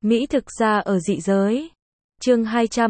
Mỹ thực gia ở dị giới. Chương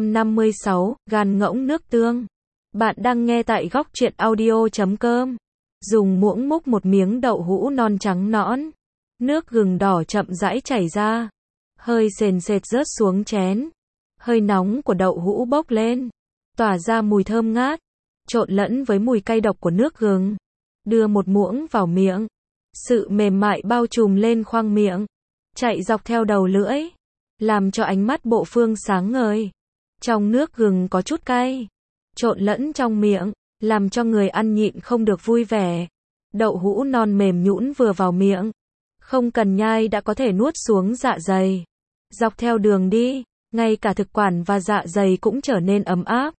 256, gan ngỗng nước tương. Bạn đang nghe tại góc truyện audio.com. Dùng muỗng múc một miếng đậu hũ non trắng nõn. Nước gừng đỏ chậm rãi chảy ra. Hơi sền sệt rớt xuống chén. Hơi nóng của đậu hũ bốc lên. Tỏa ra mùi thơm ngát. Trộn lẫn với mùi cay độc của nước gừng. Đưa một muỗng vào miệng. Sự mềm mại bao trùm lên khoang miệng. Chạy dọc theo đầu lưỡi. Làm cho ánh mắt Bộ Phương sáng ngời. Trong nước gừng có chút cay. Trộn lẫn trong miệng. Làm cho người ăn nhịn không được vui vẻ. Đậu hũ non mềm nhũn vừa vào miệng. Không cần nhai đã có thể nuốt xuống dạ dày. Dọc theo đường đi. Ngay cả thực quản và dạ dày cũng trở nên ấm áp.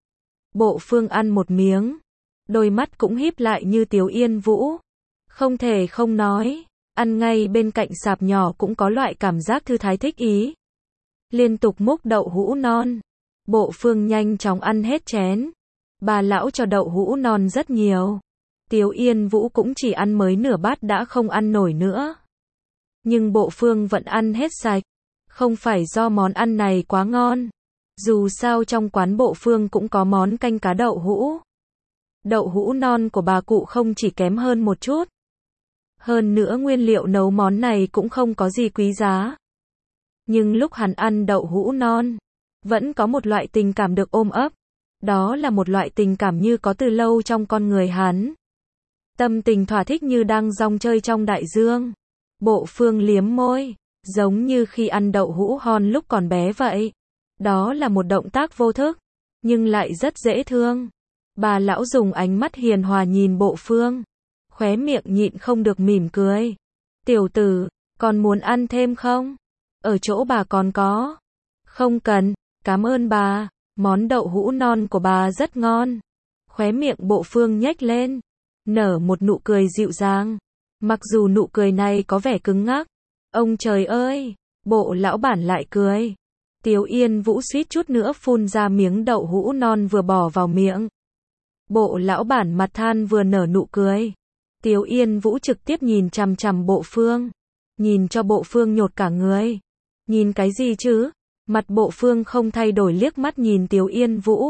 Bộ Phương ăn một miếng. Đôi mắt cũng híp lại như Tiếu Yên Vũ. Không thể không nói. Ăn ngay bên cạnh sạp nhỏ cũng có loại cảm giác thư thái thích ý. Liên tục múc đậu hũ non. Bộ Phương nhanh chóng ăn hết chén. Bà lão cho đậu hũ non rất nhiều. Tiếu Yên Vũ cũng chỉ ăn mới nửa bát đã không ăn nổi nữa. Nhưng Bộ Phương vẫn ăn hết sạch. Không phải do món ăn này quá ngon. Dù sao trong quán Bộ Phương cũng có món canh cá đậu hũ. Đậu hũ non của bà cụ không chỉ kém hơn một chút. Hơn nữa nguyên liệu nấu món này cũng không có gì quý giá. Nhưng lúc hắn ăn đậu hũ non, vẫn có một loại tình cảm được ôm ấp. Đó là một loại tình cảm như có từ lâu trong con người hắn. Tâm tình thỏa thích như đang rong chơi trong đại dương. Bộ Phương liếm môi, giống như khi ăn đậu hũ non lúc còn bé vậy. Đó là một động tác vô thức, nhưng lại rất dễ thương. Bà lão dùng ánh mắt hiền hòa nhìn Bộ Phương. Khóe miệng nhịn không được mỉm cười. Tiểu tử, còn muốn ăn thêm không? Ở chỗ bà còn có. Không cần, cảm ơn bà. Món đậu hũ non của bà rất ngon. Khóe miệng Bộ Phương nhếch lên. Nở một nụ cười dịu dàng. Mặc dù nụ cười này có vẻ cứng ngắc. Ông trời ơi, Bộ lão bản lại cười. Tiếu Yên Vũ suýt chút nữa phun ra miếng đậu hũ non vừa bỏ vào miệng. Bộ lão bản mặt than vừa nở nụ cười. Tiếu Yên Vũ trực tiếp nhìn chằm chằm Bộ Phương. Nhìn cho Bộ Phương nhột cả người. Nhìn cái gì chứ? Mặt Bộ Phương không thay đổi liếc mắt nhìn Tiếu Yên Vũ.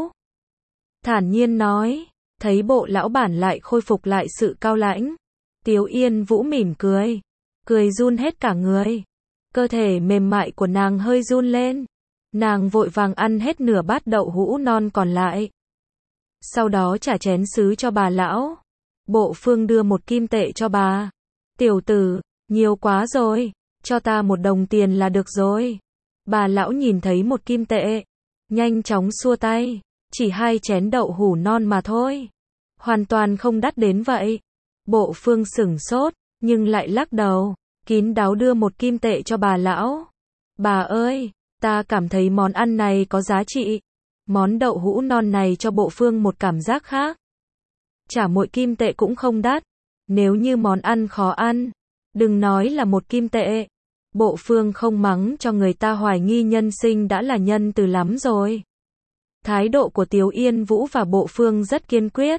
Thản nhiên nói. Thấy Bộ lão bản lại khôi phục lại sự cao lãnh. Tiếu Yên Vũ mỉm cười. Cười run hết cả người. Cơ thể mềm mại của nàng hơi run lên. Nàng vội vàng ăn hết nửa bát đậu hũ non còn lại. Sau đó trả chén sứ cho bà lão. Bộ Phương đưa một kim tệ cho bà. Tiểu tử, nhiều quá rồi. Cho ta 1 đồng tiền là được rồi. Bà lão nhìn thấy 1 kim tệ. Nhanh chóng xua tay. Chỉ 2 chén đậu hũ non mà thôi. Hoàn toàn không đắt đến vậy. Bộ Phương sửng sốt, nhưng lại lắc đầu. Kín đáo đưa 1 kim tệ cho bà lão. Bà ơi, ta cảm thấy món ăn này có giá trị. Món đậu hũ non này cho Bộ Phương một cảm giác khác. Trả 1 kim tệ cũng không đắt. Nếu như món ăn khó ăn, đừng nói là 1 kim tệ. Bộ Phương không mắng cho người ta hoài nghi nhân sinh đã là nhân từ lắm rồi. Thái độ của Tiếu Yên Vũ và Bộ Phương rất kiên quyết.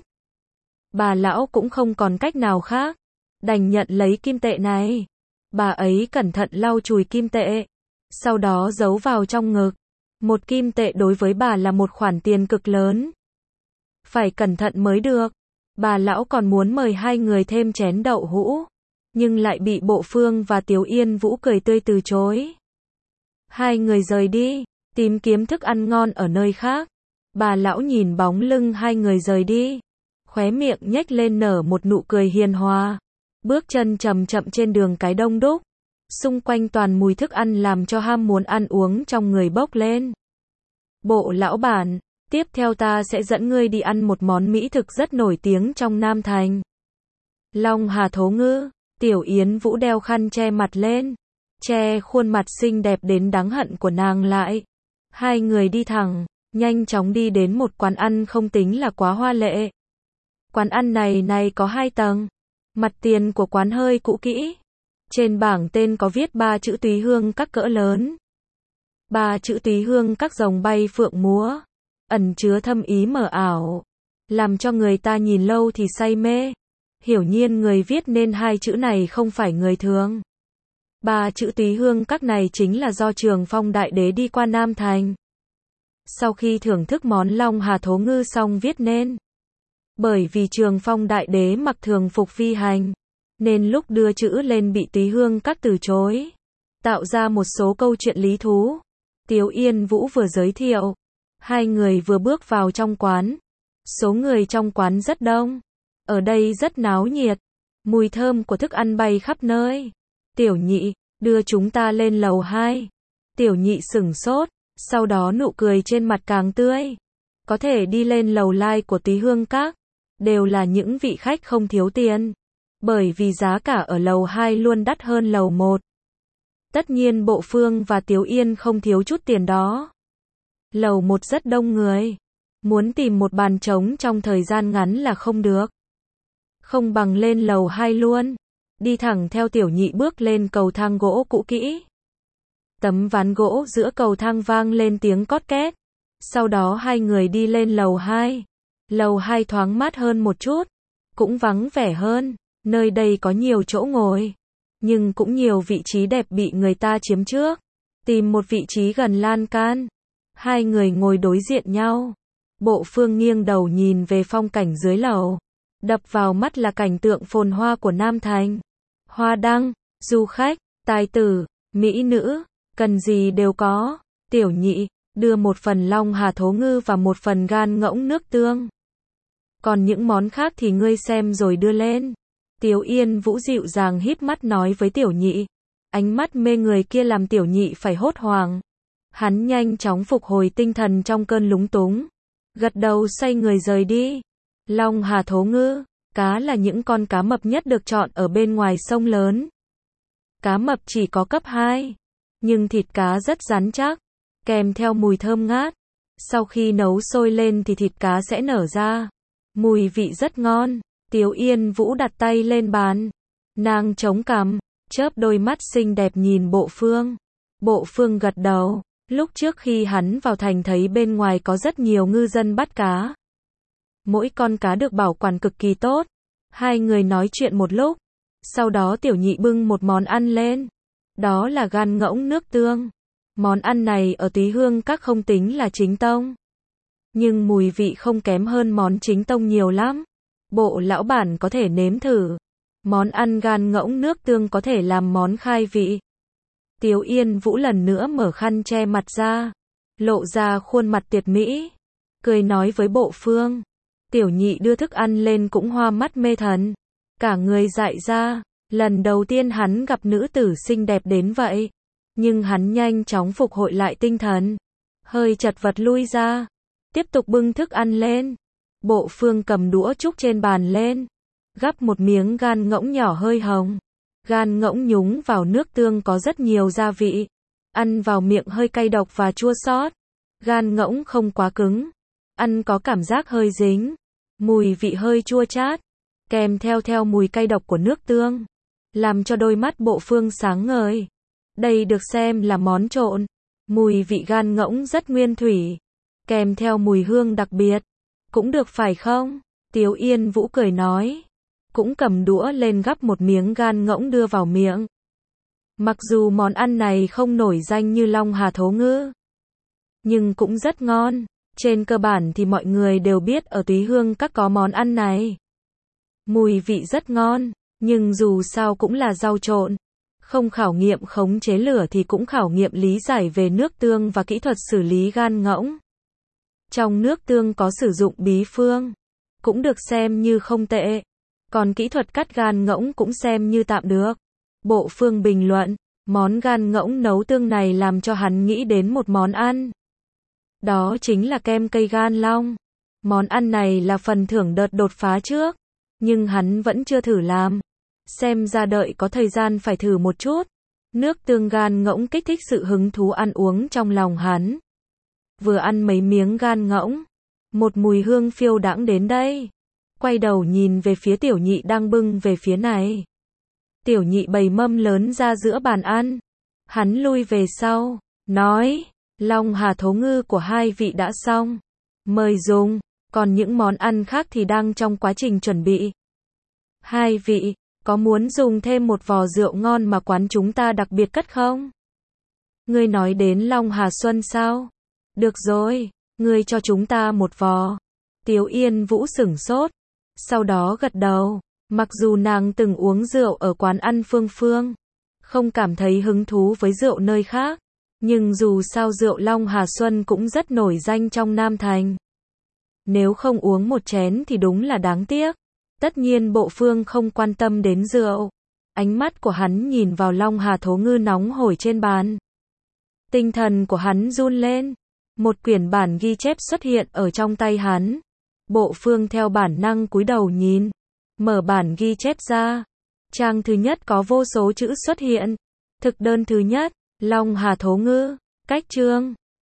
Bà lão cũng không còn cách nào khác. Đành nhận lấy kim tệ này. Bà ấy cẩn thận lau chùi kim tệ. Sau đó giấu vào trong ngực. 1 kim tệ đối với bà là một khoản tiền cực lớn. Phải cẩn thận mới được. Bà lão còn muốn mời 2 người thêm chén đậu hũ. Nhưng lại bị Bộ Phương và Tiếu Yên Vũ cười tươi từ chối. 2 người rời đi. Tìm kiếm thức ăn ngon ở nơi khác. Bà lão nhìn bóng lưng 2 người rời đi. Khóe miệng nhếch lên nở một nụ cười hiền hòa. Bước chân chậm chậm trên đường cái đông đúc. Xung quanh toàn mùi thức ăn làm cho ham muốn ăn uống trong người bốc lên. Bộ lão bản, tiếp theo ta sẽ dẫn ngươi đi ăn một món mỹ thực rất nổi tiếng trong Nam Thành. Long Hà Thố Ngư. Tiểu Yến Vũ đeo khăn che mặt lên. Che khuôn mặt xinh đẹp đến đáng hận của nàng lại. 2 người đi thẳng, nhanh chóng đi đến một quán ăn không tính là quá hoa lệ. Quán ăn này có 2 tầng. Mặt tiền của quán hơi cũ kỹ. Trên bảng tên có viết 3 chữ Túy Hương các cỡ lớn. 3 chữ Túy Hương các rồng bay phượng múa. Ẩn chứa thâm ý mờ ảo. Làm cho người ta nhìn lâu thì say mê. Hiển nhiên người viết nên 2 chữ này không phải người thường. Ba chữ Túy Hương Các này chính là do Trường Phong Đại Đế đi qua Nam Thành. Sau khi thưởng thức món Long Hà Thố Ngư xong viết nên. Bởi vì Trường Phong Đại Đế mặc thường phục phi hành, nên lúc đưa chữ lên bị Túy Hương Các từ chối, tạo ra một số câu chuyện lý thú. Tiếu Yên Vũ vừa giới thiệu, hai người vừa bước vào trong quán. Số người trong quán rất đông, ở đây rất náo nhiệt, mùi thơm của thức ăn bay khắp nơi. Tiểu Nhị, đưa chúng ta lên lầu 2. Tiểu Nhị sửng sốt, sau đó nụ cười trên mặt càng tươi. Có thể đi lên lầu lai của Túy Hương Các, đều là những vị khách không thiếu tiền, bởi vì giá cả ở lầu 2 luôn đắt hơn lầu 1. Tất nhiên Bộ Phương và Tiếu Yên không thiếu chút tiền đó. Lầu 1 rất đông người, muốn tìm một bàn trống trong thời gian ngắn là không được. Không bằng lên lầu 2 luôn. Đi thẳng theo Tiểu Nhị bước lên cầu thang gỗ cũ kỹ. Tấm ván gỗ giữa cầu thang vang lên tiếng cót két. Sau đó hai người đi lên lầu 2. Lầu 2 thoáng mát hơn một chút, cũng vắng vẻ hơn. Nơi đây có nhiều chỗ ngồi, nhưng cũng nhiều vị trí đẹp bị người ta chiếm trước. Tìm một vị trí gần lan can, hai người ngồi đối diện nhau. Bộ Phương nghiêng đầu nhìn về phong cảnh dưới lầu. Đập vào mắt là cảnh tượng phồn hoa của Nam Thành. Hoa đăng, du khách, tài tử, mỹ nữ, cần gì đều có. Tiểu Nhị, đưa một phần Long Hà Thố Ngư và một phần gan ngỗng nước tương. Còn những món khác thì ngươi xem rồi đưa lên. Tiếu Yên Vũ dịu dàng híp mắt nói với Tiểu Nhị. Ánh mắt mê người kia làm Tiểu Nhị phải hốt hoảng. Hắn nhanh chóng phục hồi tinh thần trong cơn lúng túng. Gật đầu xoay người rời đi. Long Hà Thố Ngư, cá là những con cá mập nhất được chọn ở bên ngoài sông lớn. Cá mập chỉ có cấp 2, nhưng thịt cá rất rắn chắc, kèm theo mùi thơm ngát. Sau khi nấu sôi lên thì thịt cá sẽ nở ra, mùi vị rất ngon. Tiếu Yên Vũ đặt tay lên bàn, nàng chống cằm, chớp đôi mắt xinh đẹp nhìn Bộ Phương. Bộ Phương gật đầu, lúc trước khi hắn vào thành thấy bên ngoài có rất nhiều ngư dân bắt cá. Mỗi con cá được bảo quản cực kỳ tốt. Hai người nói chuyện một lúc, sau đó Tiểu Nhị bưng một món ăn lên. Đó là gan ngỗng nước tương. Món ăn này ở Túy Hương Các không tính là chính tông, nhưng mùi vị không kém hơn món chính tông nhiều lắm. Bộ lão bản có thể nếm thử. Món ăn gan ngỗng nước tương có thể làm món khai vị. Tiếu Yên Vũ lần nữa mở khăn che mặt ra, lộ ra khuôn mặt tuyệt mỹ, cười nói với Bộ Phương. Tiểu Nhị đưa thức ăn lên cũng hoa mắt mê thần, cả người dại ra. Lần đầu tiên hắn gặp nữ tử xinh đẹp đến vậy, nhưng hắn nhanh chóng phục hồi lại tinh thần, hơi chật vật lui ra, tiếp tục bưng thức ăn lên. Bộ Phương cầm đũa trúc trên bàn lên, gắp một miếng gan ngỗng nhỏ hơi hồng. Gan ngỗng nhúng vào nước tương có rất nhiều gia vị, ăn vào miệng hơi cay độc và chua xót. Gan ngỗng không quá cứng, ăn có cảm giác hơi dính, mùi vị hơi chua chát, kèm theo mùi cay độc của nước tương, làm cho đôi mắt Bộ Phương sáng ngời. Đây được xem là món trộn. Mùi vị gan ngỗng rất nguyên thủy, kèm theo mùi hương đặc biệt. Cũng được phải không? Tiếu Yên Vũ cười nói. Cũng cầm đũa lên gắp một miếng gan ngỗng đưa vào miệng. Mặc dù món ăn này không nổi danh như Long Hà Thố Ngư, nhưng cũng rất ngon. Trên cơ bản thì mọi người đều biết ở Túy Hương Các có món ăn này. Mùi vị rất ngon, nhưng dù sao cũng là rau trộn. Không khảo nghiệm khống chế lửa thì cũng khảo nghiệm lý giải về nước tương và kỹ thuật xử lý gan ngỗng. Trong nước tương có sử dụng bí phương, cũng được xem như không tệ. Còn kỹ thuật cắt gan ngỗng cũng xem như tạm được. Bộ Phương bình luận, món gan ngỗng nấu tương này làm cho hắn nghĩ đến một món ăn. Đó chính là kem cây gan long. Món ăn này là phần thưởng đợt đột phá trước, nhưng hắn vẫn chưa thử làm. Xem ra đợi có thời gian phải thử một chút. Nước tương gan ngỗng kích thích sự hứng thú ăn uống trong lòng hắn. Vừa ăn mấy miếng gan ngỗng, một mùi hương phiêu đãng đến đây. Quay đầu nhìn về phía Tiểu Nhị đang bưng về phía này. Tiểu Nhị bày mâm lớn ra giữa bàn ăn. Hắn lui về sau, nói, Long Hà Thố Ngư của hai vị đã xong, mời dùng, còn những món ăn khác thì đang trong quá trình chuẩn bị. Hai vị, Có muốn dùng thêm một vò rượu ngon mà quán chúng ta đặc biệt cất không? Ngươi nói đến Long Hà Xuân sao? Được rồi, ngươi cho chúng ta một vò. Tiếu Yên Vũ sửng sốt, sau đó gật đầu. Mặc dù nàng từng uống rượu ở quán ăn Phương Phương, không cảm thấy hứng thú với rượu nơi khác, nhưng dù sao rượu Long Hà Xuân cũng rất nổi danh trong Nam Thành. Nếu không uống một chén thì đúng là đáng tiếc. Tất nhiên Bộ Phương không quan tâm đến rượu. Ánh mắt của hắn nhìn vào Long Hà Thố Ngư nóng hổi trên bàn. Tinh thần của hắn run lên. Một quyển bản ghi chép xuất hiện ở trong tay hắn. Bộ Phương theo bản năng cúi đầu nhìn. Mở bản ghi chép ra. Trang thứ nhất có vô số chữ xuất hiện. Thực đơn thứ nhất, Long Hà Thố Ngư. Cách chương.